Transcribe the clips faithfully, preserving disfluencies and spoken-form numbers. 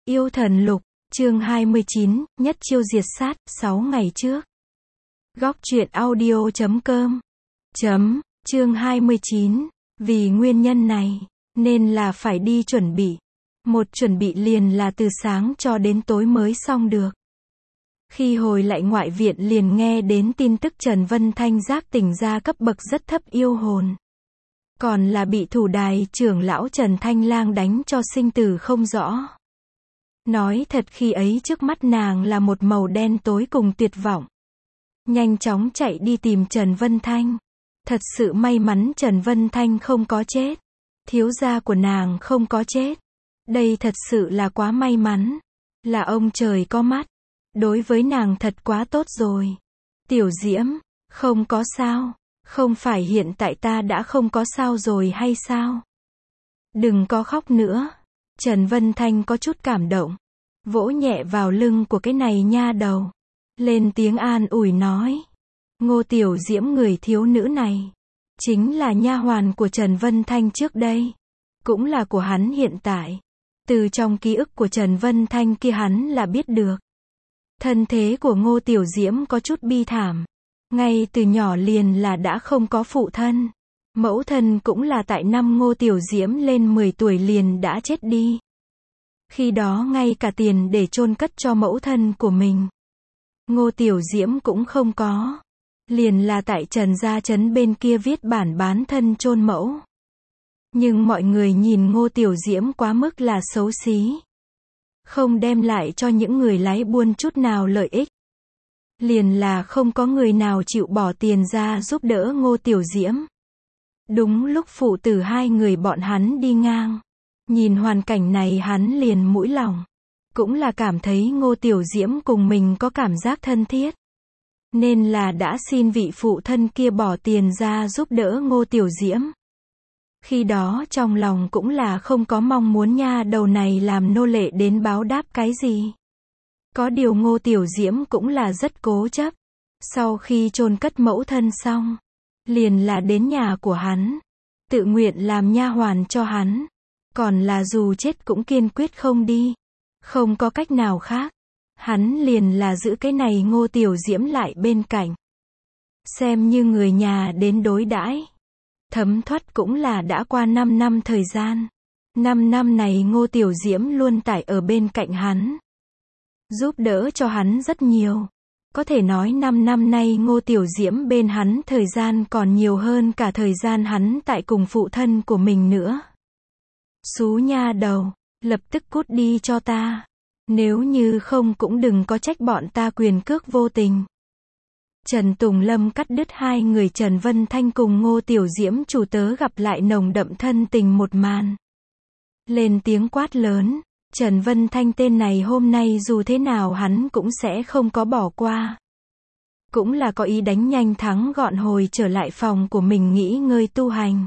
Yêu thần lục, chương hai mươi chín, nhất chiêu diệt sát, sáu ngày trước. Góc truyện audio chấm com. Chấm, chương hai mươi chín, vì nguyên nhân này, nên là phải đi chuẩn bị. Một chuẩn bị liền là từ sáng cho đến tối mới xong được. Khi hồi lại ngoại viện liền nghe đến tin tức Trần Vân Thanh giác tỉnh ra cấp bậc rất thấp yêu hồn. Còn là bị thủ đài trưởng lão Trần Thanh Lang đánh cho sinh tử không rõ. Nói thật khi ấy trước mắt nàng là một màu đen tối cùng tuyệt vọng. Nhanh chóng chạy đi tìm Trần Vân Thanh. Thật sự may mắn Trần Vân Thanh không có chết. Thiếu gia của nàng không có chết. Đây thật sự là quá may mắn. Là ông trời có mắt. Đối với nàng thật quá tốt rồi. Tiểu Diễm, không có sao. Không phải hiện tại ta đã không có sao rồi hay sao? Đừng có khóc nữa. Trần Vân Thanh có chút cảm động. Vỗ nhẹ vào lưng của cái này nha đầu. Lên tiếng an ủi nói. Ngô Tiểu Diễm người thiếu nữ này. Chính là nha hoàn của Trần Vân Thanh trước đây. Cũng là của hắn hiện tại. Từ trong ký ức của Trần Vân Thanh kia hắn là biết được. Thân thế của Ngô Tiểu Diễm có chút bi thảm. Ngay từ nhỏ liền là đã không có phụ thân. Mẫu thân cũng là tại năm Ngô Tiểu Diễm lên mười tuổi liền đã chết đi. Khi đó ngay cả tiền để chôn cất cho mẫu thân của mình. Ngô Tiểu Diễm cũng không có. Liền là tại Trần Gia Trấn bên kia viết bản bán thân chôn mẫu. Nhưng mọi người nhìn Ngô Tiểu Diễm quá mức là xấu xí. Không đem lại cho những người lái buôn chút nào lợi ích. Liền là không có người nào chịu bỏ tiền ra giúp đỡ Ngô Tiểu Diễm. Đúng lúc phụ tử hai người bọn hắn đi ngang. Nhìn hoàn cảnh này hắn liền mũi lòng. Cũng là cảm thấy Ngô Tiểu Diễm cùng mình có cảm giác thân thiết. Nên là đã xin vị phụ thân kia bỏ tiền ra giúp đỡ Ngô Tiểu Diễm. Khi đó trong lòng cũng là không có mong muốn nha đầu này làm nô lệ đến báo đáp cái gì. Có điều Ngô Tiểu Diễm cũng là rất cố chấp. Sau khi chôn cất mẫu thân xong, liền là đến nhà của hắn, tự nguyện làm nha hoàn cho hắn. Còn là dù chết cũng kiên quyết không đi. Không có cách nào khác. Hắn liền là giữ cái này Ngô Tiểu Diễm lại bên cạnh. Xem như người nhà đến đối đãi. Thấm thoát cũng là đã qua năm năm thời gian. năm năm này Ngô Tiểu Diễm luôn tại ở bên cạnh hắn. Giúp đỡ cho hắn rất nhiều. Có thể nói năm năm nay Ngô Tiểu Diễm bên hắn thời gian còn nhiều hơn cả thời gian hắn tại cùng phụ thân của mình nữa. Xú nha đầu, lập tức cút đi cho ta. Nếu như không cũng đừng có trách bọn ta quyền cước vô tình. Trần Tùng Lâm cắt đứt hai người Trần Vân Thanh cùng Ngô Tiểu Diễm chủ tớ gặp lại nồng đậm thân tình một màn. Lên tiếng quát lớn, Trần Vân Thanh tên này hôm nay dù thế nào hắn cũng sẽ không có bỏ qua. Cũng là có ý đánh nhanh thắng gọn hồi trở lại phòng của mình nghỉ ngơi tu hành.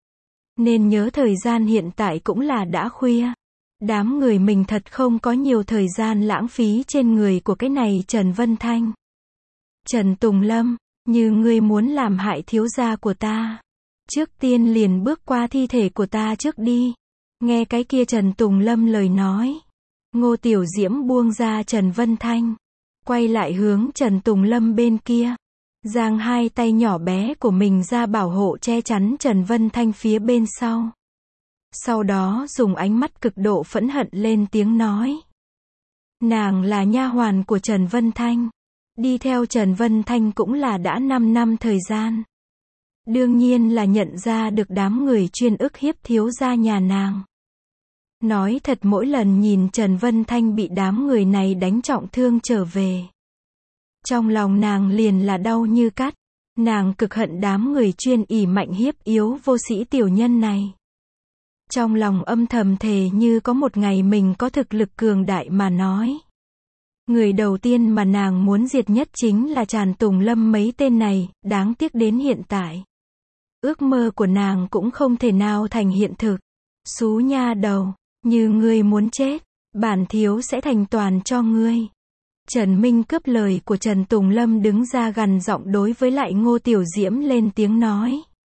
Nên nhớ thời gian hiện tại cũng là đã khuya. Đám người mình thật không có nhiều thời gian lãng phí trên người của cái này Trần Vân Thanh. Trần Tùng Lâm, như ngươi muốn làm hại thiếu gia của ta. Trước tiên liền bước qua thi thể của ta trước đi. Nghe cái kia Trần Tùng Lâm lời nói. Ngô Tiểu Diễm buông ra Trần Vân Thanh. Quay lại hướng Trần Tùng Lâm bên kia. Giang hai tay nhỏ bé của mình ra bảo hộ che chắn Trần Vân Thanh phía bên sau. Sau đó dùng ánh mắt cực độ phẫn hận lên tiếng nói. Nàng là nha hoàn của Trần Vân Thanh. Đi theo Trần Vân Thanh cũng là đã năm năm thời gian. Đương nhiên là nhận ra được đám người chuyên ức hiếp thiếu gia nhà nàng. Nói thật mỗi lần nhìn Trần Vân Thanh bị đám người này đánh trọng thương trở về. Trong lòng nàng liền là đau như cắt. Nàng cực hận đám người chuyên ỷ mạnh hiếp yếu vô sĩ tiểu nhân này. Trong lòng âm thầm thề như có một ngày mình có thực lực cường đại mà nói. Người đầu tiên mà nàng muốn diệt nhất chính là Trần Tùng Lâm mấy tên này, đáng tiếc đến hiện tại. Ước mơ của nàng cũng không thể nào thành hiện thực. Xú nha đầu, như ngươi muốn chết, bản thiếu sẽ thành toàn cho ngươi. Trần Minh cướp lời của Trần Tùng Lâm đứng ra gằn giọng đối với lại Ngô Tiểu Diễm lên tiếng nói.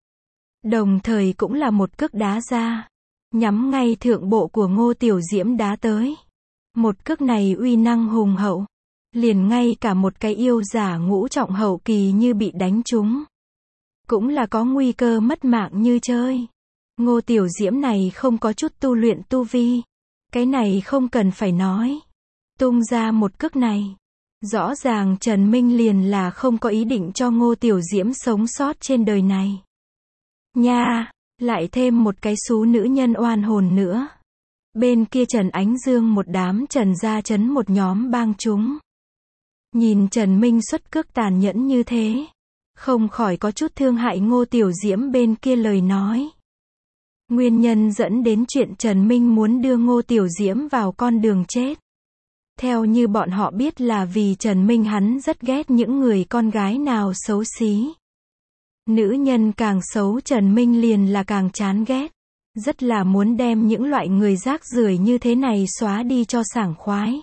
Đồng thời cũng là một cước đá ra. Nhắm ngay thượng bộ của Ngô Tiểu Diễm đá tới. Một cước này uy năng hùng hậu. Liền ngay cả một cái yêu giả ngũ trọng hậu kỳ như bị đánh trúng. Cũng là có nguy cơ mất mạng như chơi. Ngô Tiểu Diễm này không có chút tu luyện tu vi. Cái này không cần phải nói. Tung ra một cước này. Rõ ràng Trần Minh liền là không có ý định cho Ngô Tiểu Diễm sống sót trên đời này. Nha, lại thêm một cái xú nữ nhân oan hồn nữa. Bên kia Trần Ánh Dương một đám Trần gia trấn một nhóm bang chúng. Nhìn Trần Minh xuất cước tàn nhẫn như thế. Không khỏi có chút thương hại Ngô Tiểu Diễm bên kia lời nói. Nguyên nhân dẫn đến chuyện Trần Minh muốn đưa Ngô Tiểu Diễm vào con đường chết. Theo như bọn họ biết là vì Trần Minh hắn rất ghét những người con gái nào xấu xí. Nữ nhân càng xấu Trần Minh liền là càng chán ghét. Rất là muốn đem những loại người rác rưởi như thế này xóa đi cho sảng khoái.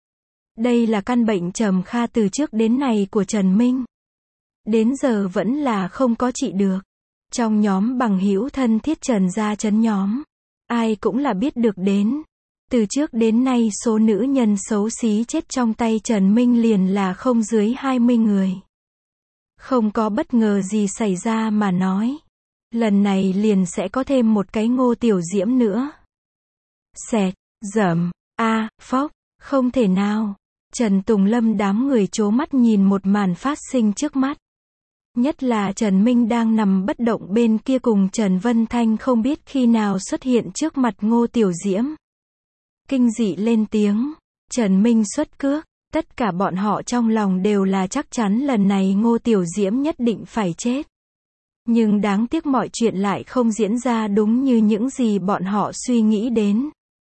Đây là căn bệnh trầm kha từ trước đến nay của Trần Minh. Đến giờ vẫn là không có trị được. Trong nhóm bằng hữu thân thiết Trần gia trấn nhóm, ai cũng là biết được đến. Từ trước đến nay số nữ nhân xấu xí chết trong tay Trần Minh liền là không dưới hai mươi người. Không có bất ngờ gì xảy ra mà nói. Lần này liền sẽ có thêm một cái Ngô Tiểu Diễm nữa. Xẹt, dẩm, a, phốc, không thể nào. Trần Tùng Lâm đám người trố mắt nhìn một màn phát sinh trước mắt. Nhất là Trần Minh đang nằm bất động bên kia cùng Trần Vân Thanh không biết khi nào xuất hiện trước mặt Ngô Tiểu Diễm. Kinh dị lên tiếng. Trần Minh xuất cước. Tất cả bọn họ trong lòng đều là chắc chắn lần này Ngô Tiểu Diễm nhất định phải chết. Nhưng đáng tiếc mọi chuyện lại không diễn ra đúng như những gì bọn họ suy nghĩ đến.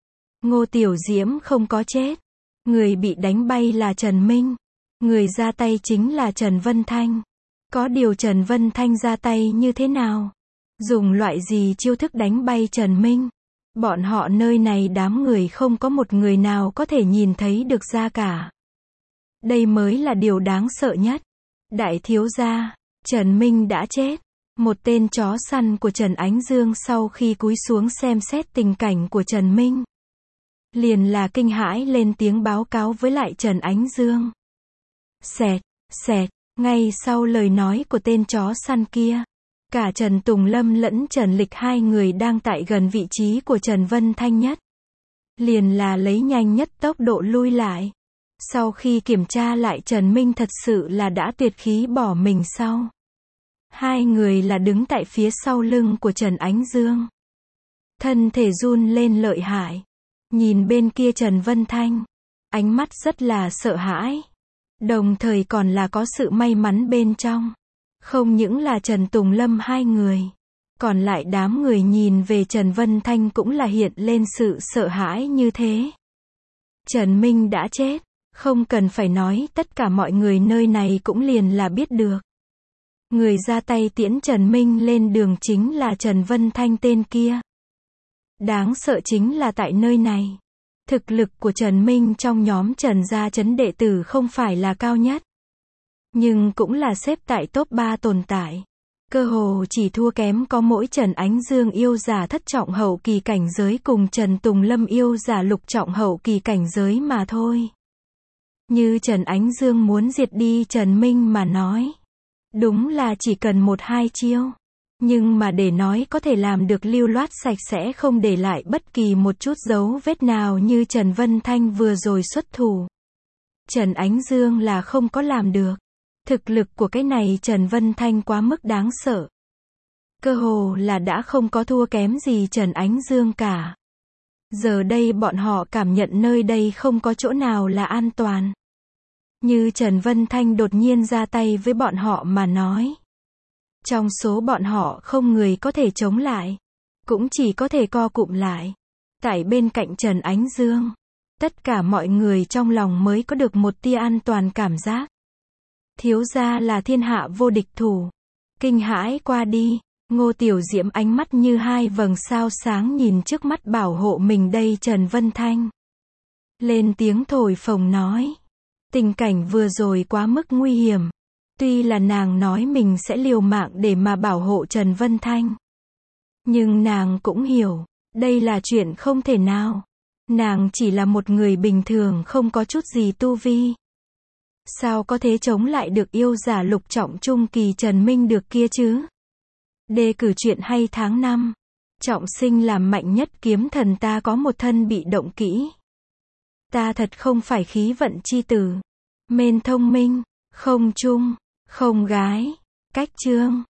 Ngô Tiểu Diễm không có chết. Người bị đánh bay là Trần Minh. Người ra tay chính là Trần Vân Thanh. Có điều Trần Vân Thanh ra tay như thế nào? Dùng loại gì chiêu thức đánh bay Trần Minh? Bọn họ nơi này đám người không có một người nào có thể nhìn thấy được ra cả. Đây mới là điều đáng sợ nhất. Đại thiếu gia, Trần Minh đã chết. Một tên chó săn của Trần Ánh Dương sau khi cúi xuống xem xét tình cảnh của Trần Minh. Liền là kinh hãi lên tiếng báo cáo với lại Trần Ánh Dương. Xẹt, xẹt, ngay sau lời nói của tên chó săn kia. Cả Trần Tùng Lâm lẫn Trần Lịch hai người đang tại gần vị trí của Trần Vân Thanh nhất. Liền là lấy nhanh nhất tốc độ lui lại. Sau khi kiểm tra lại Trần Minh thật sự là đã tuyệt khí bỏ mình sau. Hai người là đứng tại phía sau lưng của Trần Ánh Dương. Thân thể run lên lợi hại. Nhìn bên kia Trần Vân Thanh. Ánh mắt rất là sợ hãi. Đồng thời còn là có sự may mắn bên trong. Không những là Trần Tùng Lâm hai người. Còn lại đám người nhìn về Trần Vân Thanh cũng là hiện lên sự sợ hãi như thế. Trần Minh đã chết. Không cần phải nói, tất cả mọi người nơi này cũng liền là biết được. Người ra tay tiễn Trần Minh lên đường chính là Trần Vân Thanh tên kia. Đáng sợ chính là tại nơi này. Thực lực của Trần Minh trong nhóm Trần gia trấn đệ tử không phải là cao nhất. Nhưng cũng là xếp tại top ba tồn tại. Cơ hồ chỉ thua kém có mỗi Trần Ánh Dương yêu giả thất trọng hậu kỳ cảnh giới cùng Trần Tùng Lâm yêu giả lục trọng hậu kỳ cảnh giới mà thôi. Như Trần Ánh Dương muốn diệt đi Trần Minh mà nói. Đúng là chỉ cần một hai chiêu. Nhưng mà để nói có thể làm được lưu loát sạch sẽ không để lại bất kỳ một chút dấu vết nào như Trần Vân Thanh vừa rồi xuất thủ. Trần Ánh Dương là không có làm được. Thực lực của cái này Trần Vân Thanh quá mức đáng sợ. Cơ hồ là đã không có thua kém gì Trần Ánh Dương cả. Giờ đây bọn họ cảm nhận nơi đây không có chỗ nào là an toàn. Như Trần Vân Thanh đột nhiên ra tay với bọn họ mà nói. Trong số bọn họ không người có thể chống lại. Cũng chỉ có thể co cụm lại. Tại bên cạnh Trần Ánh Dương. Tất cả mọi người trong lòng mới có được một tia an toàn cảm giác. Thiếu gia là thiên hạ vô địch thủ. Kinh hãi qua đi. Ngô Tiểu Diễm ánh mắt như hai vầng sao sáng nhìn trước mắt bảo hộ mình đây Trần Vân Thanh. Lên tiếng thổi phồng nói. Tình cảnh vừa rồi quá mức nguy hiểm. Tuy là nàng nói mình sẽ liều mạng để mà bảo hộ Trần Vân Thanh. Nhưng nàng cũng hiểu. Đây là chuyện không thể nào. Nàng chỉ là một người bình thường không có chút gì tu vi. Sao có thể chống lại được yêu giả lục trọng trung kỳ Trần Minh được kia chứ? Đề cử truyện hay tháng năm. Trọng sinh làm mạnh nhất kiếm thần ta có một thân bị động kỹ. Ta thật không phải khí vận chi tử. Mên thông minh, không trung, không gái. Cách chương.